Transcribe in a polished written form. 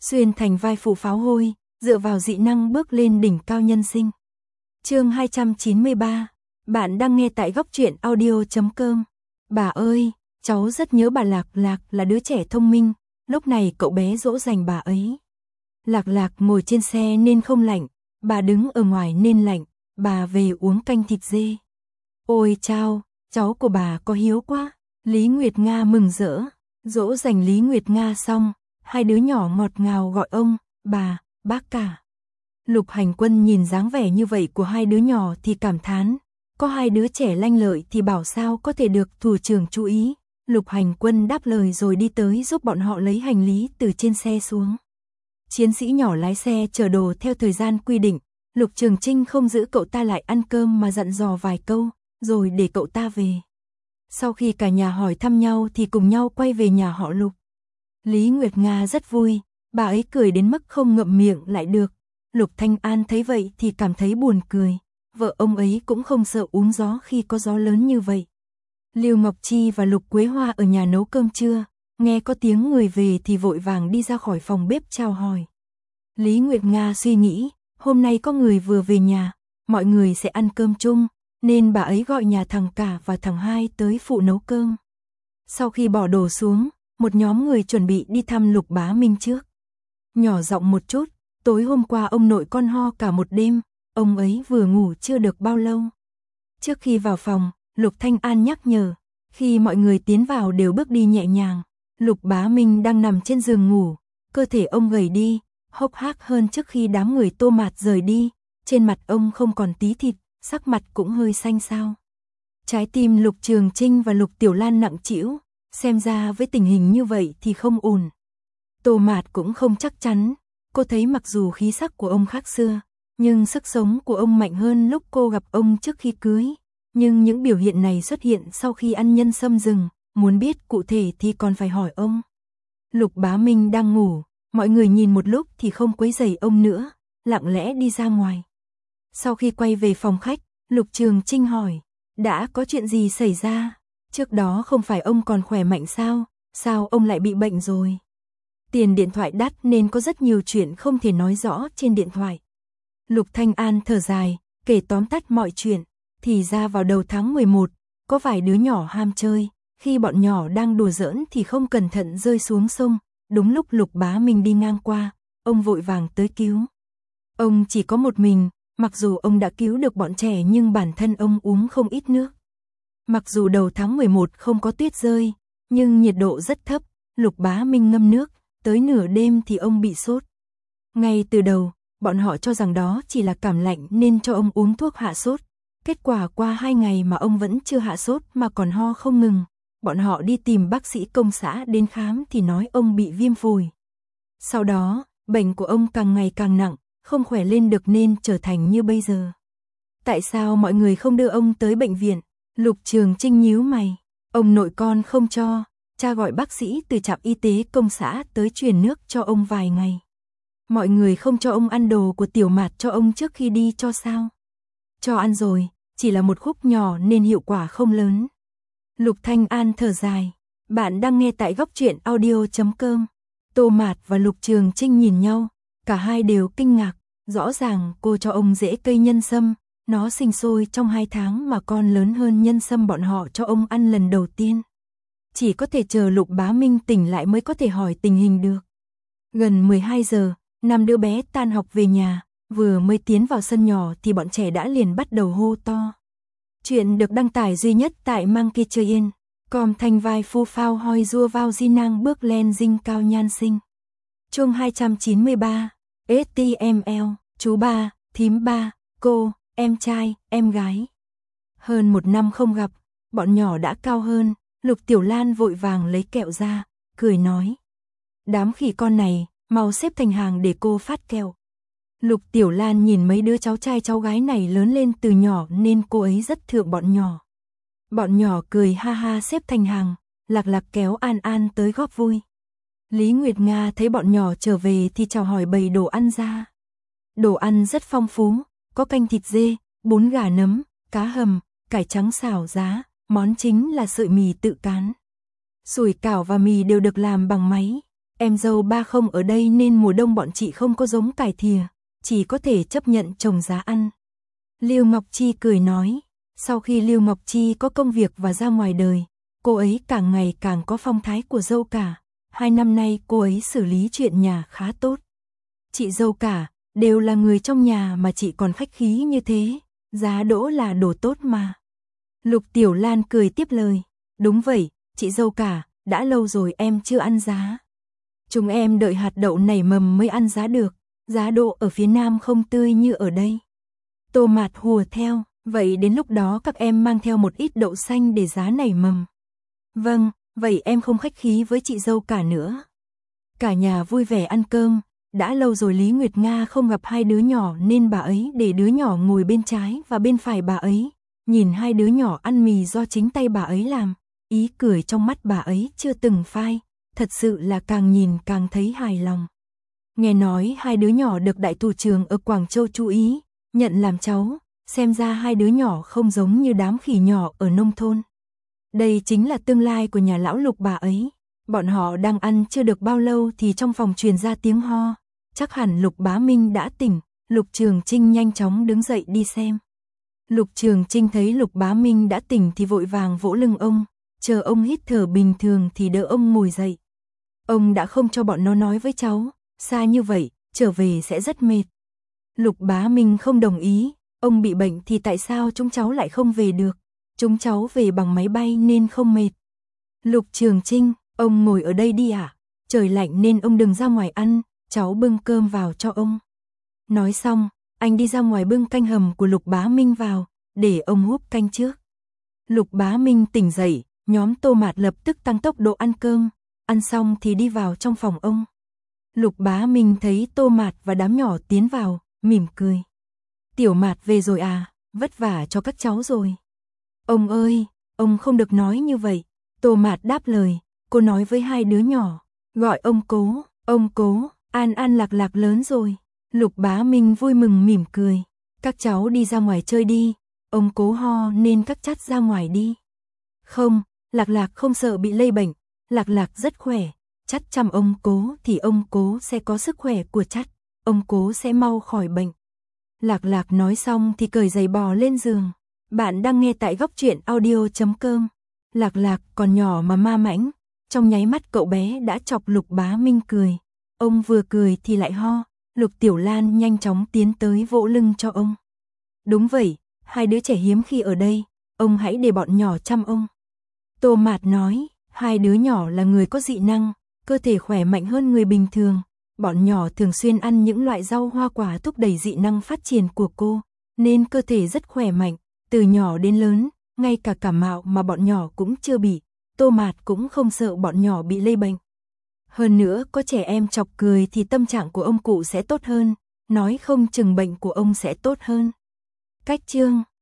xuyên thành vai phụ pháo hôi, dựa vào dị năng bước lên đỉnh cao nhân sinh. Chương 293. Bạn đang nghe tại góc truyện audio.com. Bà ơi, cháu rất nhớ bà Lạc. Lạc là đứa trẻ thông minh, lúc này cậu bé dỗ dành bà ấy. Lạc Lạc ngồi trên xe nên không lạnh, bà đứng ở ngoài nên lạnh, bà về uống canh thịt dê. Ôi chao, cháu của bà có hiếu quá. Lý Nguyệt Nga mừng rỡ, dỗ dành Lý Nguyệt Nga xong, hai đứa nhỏ ngọt ngào gọi ông, bà, bác cả. Lục Hành Quân nhìn dáng vẻ như vậy của hai đứa nhỏ thì cảm thán, có hai đứa trẻ lanh lợi thì bảo sao có thể được thủ trưởng chú ý. Lục Hành Quân đáp lời rồi đi tới giúp bọn họ lấy hành lý từ trên xe xuống. Chiến sĩ nhỏ lái xe chở đồ theo thời gian quy định, Lục Trường Trinh không giữ cậu ta lại ăn cơm mà dặn dò vài câu, rồi để cậu ta về. Sau khi cả nhà hỏi thăm nhau thì cùng nhau quay về nhà họ Lục. Lý Nguyệt Nga rất vui, bà ấy cười đến mức không ngậm miệng lại được. Lục Thanh An thấy vậy thì cảm thấy buồn cười, vợ ông ấy cũng không sợ uống gió khi có gió lớn như vậy. Lưu Ngọc Chi và Lục Quế Hoa ở nhà nấu cơm trưa, nghe có tiếng người về thì vội vàng đi ra khỏi phòng bếp chào hỏi. Lý Nguyệt Nga suy nghĩ, hôm nay có người vừa về nhà, mọi người sẽ ăn cơm chung, nên bà ấy gọi nhà thằng cả và thằng hai tới phụ nấu cơm. Sau khi bỏ đồ xuống, một nhóm người chuẩn bị đi thăm Lục Bá Minh trước. Nhỏ giọng một chút, tối hôm qua ông nội con ho cả một đêm, ông ấy vừa ngủ chưa được bao lâu. Trước khi vào phòng, Lục Thanh An nhắc nhở, khi mọi người tiến vào đều bước đi nhẹ nhàng. Lục Bá Minh đang nằm trên giường ngủ, cơ thể ông gầy đi, hốc hác hơn trước khi đám người Tô Mạt rời đi, trên mặt ông không còn tí thịt, sắc mặt cũng hơi xanh xao. Trái tim Lục Trường Trinh và Lục Tiểu Lan nặng trĩu, xem ra với tình hình như vậy thì không ổn. Tô Mạt cũng không chắc chắn, cô thấy mặc dù khí sắc của ông khác xưa, nhưng sức sống của ông mạnh hơn lúc cô gặp ông trước khi cưới. Nhưng những biểu hiện này xuất hiện sau khi ăn nhân sâm rừng, muốn biết cụ thể thì còn phải hỏi ông. Lục Bá Minh đang ngủ, mọi người nhìn một lúc thì không quấy rầy ông nữa, lặng lẽ đi ra ngoài. Sau khi quay về phòng khách, Lục Trường Trinh hỏi, đã có chuyện gì xảy ra? Trước đó không phải ông còn khỏe mạnh sao? Sao ông lại bị bệnh rồi? Tiền điện thoại đắt nên có rất nhiều chuyện không thể nói rõ trên điện thoại. Lục Thanh An thở dài, kể tóm tắt mọi chuyện. Thì ra vào đầu tháng 11, có vài đứa nhỏ ham chơi, khi bọn nhỏ đang đùa giỡn thì không cẩn thận rơi xuống sông, đúng lúc Lục Bá Minh đi ngang qua, ông vội vàng tới cứu. Ông chỉ có một mình, mặc dù ông đã cứu được bọn trẻ nhưng bản thân ông uống không ít nước. Mặc dù đầu tháng 11 không có tuyết rơi, nhưng nhiệt độ rất thấp, Lục Bá Minh ngâm nước, tới nửa đêm thì ông bị sốt. Ngay từ đầu, bọn họ cho rằng đó chỉ là cảm lạnh nên cho ông uống thuốc hạ sốt. Kết quả qua 2 ngày mà ông vẫn chưa hạ sốt mà còn ho không ngừng. Bọn họ đi tìm bác sĩ công xã đến khám thì nói ông bị viêm phổi. Sau đó, bệnh của ông càng ngày càng nặng, không khỏe lên được nên trở thành như bây giờ. Tại sao mọi người không đưa ông tới bệnh viện? Lục Trường Trinh nhíu mày. Ông nội con không cho, cha gọi bác sĩ từ trạm y tế công xã tới truyền nước cho ông vài ngày. Mọi người không cho ông ăn đồ của Tiểu Mạt cho ông trước khi đi cho sao? Cho ăn rồi, chỉ là một khúc nhỏ nên hiệu quả không lớn. Lục Thanh An thở dài. Bạn đang nghe tại góc truyện audio.com. Tô Mạt và Lục Trường Trinh nhìn nhau, cả hai đều kinh ngạc. Rõ ràng cô cho ông rễ cây nhân sâm, nó sinh sôi trong 2 tháng mà con lớn hơn nhân sâm bọn họ cho ông ăn lần đầu tiên. Chỉ có thể chờ Lục Bá Minh tỉnh lại mới có thể hỏi tình hình được. Gần 12 giờ, 5 đứa bé tan học về nhà. Vừa mới tiến vào sân nhỏ thì bọn trẻ đã liền bắt đầu hô to. Chuyện được đăng tải duy nhất tại Monkey Train. Com thanh vai phu phao hoi rua vào di năng bước lên dinh cao nhan sinh. Chương 293. STML, chú ba, thím ba, cô, em trai, em gái. Hơn 1 năm không gặp, bọn nhỏ đã cao hơn. Lục Tiểu Lan vội vàng lấy kẹo ra, cười nói. Đám khỉ con này, mau xếp thành hàng để cô phát kẹo. Lục Tiểu Lan nhìn mấy đứa cháu trai cháu gái này lớn lên từ nhỏ nên cô ấy rất thương bọn nhỏ. Bọn nhỏ cười ha ha xếp thành hàng, Lạc Lạc kéo An An tới góp vui. Lý Nguyệt Nga thấy bọn nhỏ trở về thì chào hỏi bày đồ ăn ra. Đồ ăn rất phong phú, có canh thịt dê, bún gà nấm, cá hầm, cải trắng xào giá, món chính là sợi mì tự cán. Sủi cảo và mì đều được làm bằng máy. Em dâu ba không ở đây nên mùa đông bọn chị không có giống cải thìa, chỉ có thể chấp nhận trồng giá ăn. Lưu Ngọc Chi cười nói, sau khi Lưu Ngọc Chi có công việc và ra ngoài đời, cô ấy càng ngày càng có phong thái của dâu cả. 2 năm nay cô ấy xử lý chuyện nhà khá tốt. Chị dâu cả, đều là người trong nhà mà chị còn khách khí như thế, giá đỗ là đồ tốt mà. Lục Tiểu Lan cười tiếp lời, đúng vậy, chị dâu cả, đã lâu rồi em chưa ăn giá. Chúng em đợi hạt đậu nảy mầm mới ăn giá được, giá đỗ ở phía Nam không tươi như ở đây. Tô Mạt hùa theo, vậy đến lúc đó các em mang theo một ít đậu xanh để giá nảy mầm. Vâng, vậy em không khách khí với chị dâu cả nữa. Cả nhà vui vẻ ăn cơm, đã lâu rồi Lý Nguyệt Nga không gặp hai đứa nhỏ nên bà ấy để đứa nhỏ ngồi bên trái và bên phải bà ấy, nhìn hai đứa nhỏ ăn mì do chính tay bà ấy làm, ý cười trong mắt bà ấy chưa từng phai, thật sự là càng nhìn càng thấy hài lòng. Nghe nói hai đứa nhỏ được đại thủ trưởng ở Quảng Châu chú ý, nhận làm cháu, xem ra hai đứa nhỏ không giống như đám khỉ nhỏ ở nông thôn. Đây chính là tương lai của nhà lão Lục bà ấy. Bọn họ đang ăn chưa được bao lâu thì trong phòng truyền ra tiếng ho, chắc hẳn Lục Bá Minh đã tỉnh, Lục Trường Chinh nhanh chóng đứng dậy đi xem. Lục Trường Chinh thấy Lục Bá Minh đã tỉnh thì vội vàng vỗ lưng ông, chờ ông hít thở bình thường thì đỡ ông ngồi dậy. Ông đã không cho bọn nó nói với cháu, xa như vậy, trở về sẽ rất mệt. Lục Bá Minh không đồng ý, ông bị bệnh thì tại sao chúng cháu lại không về được, chúng cháu về bằng máy bay nên không mệt. Lục Trường Chinh, ông ngồi ở đây đi ạ, trời lạnh nên ông đừng ra ngoài ăn, cháu bưng cơm vào cho ông. Nói xong, anh đi ra ngoài bưng canh hầm của Lục Bá Minh vào, để ông húp canh trước. Lục Bá Minh tỉnh dậy, nhóm Tô Mạt lập tức tăng tốc độ ăn cơm, ăn xong thì đi vào trong phòng ông. Lục Bá Minh thấy Tô Mạt và đám nhỏ tiến vào, mỉm cười. Tiểu Mạt về rồi à, vất vả cho các cháu rồi. Ông ơi, ông không được nói như vậy. Tô Mạt đáp lời, cô nói với hai đứa nhỏ, gọi ông Cố, An An Lạc Lạc lớn rồi. Lục Bá Minh vui mừng mỉm cười, các cháu đi ra ngoài chơi đi, ông Cố ho nên các chắt ra ngoài đi. Không, Lạc Lạc không sợ bị lây bệnh, Lạc Lạc rất khỏe, chắt chăm ông Cố thì ông Cố sẽ có sức khỏe của chắt, ông Cố sẽ mau khỏi bệnh. Lạc Lạc nói xong thì cởi giày bò lên giường. Bạn đang nghe tại góc truyện audio.com. Lạc Lạc còn nhỏ mà ma mãnh, trong nháy mắt cậu bé đã chọc Lục Bá Minh cười. Ông vừa cười thì lại ho, Lục Tiểu Lan nhanh chóng tiến tới vỗ lưng cho ông. Đúng vậy, hai đứa trẻ hiếm khi ở đây, ông hãy để bọn nhỏ chăm ông. Tô Mạt nói, hai đứa nhỏ là người có dị năng, cơ thể khỏe mạnh hơn người bình thường. Bọn nhỏ thường xuyên ăn những loại rau hoa quả thúc đẩy dị năng phát triển của cô, nên cơ thể rất khỏe mạnh, từ nhỏ đến lớn, ngay cả cảm mạo mà bọn nhỏ cũng chưa bị, Tô Mạt cũng không sợ bọn nhỏ bị lây bệnh. Hơn nữa có trẻ em chọc cười thì tâm trạng của ông cụ sẽ tốt hơn, nói không chừng bệnh của ông sẽ tốt hơn. Cách chương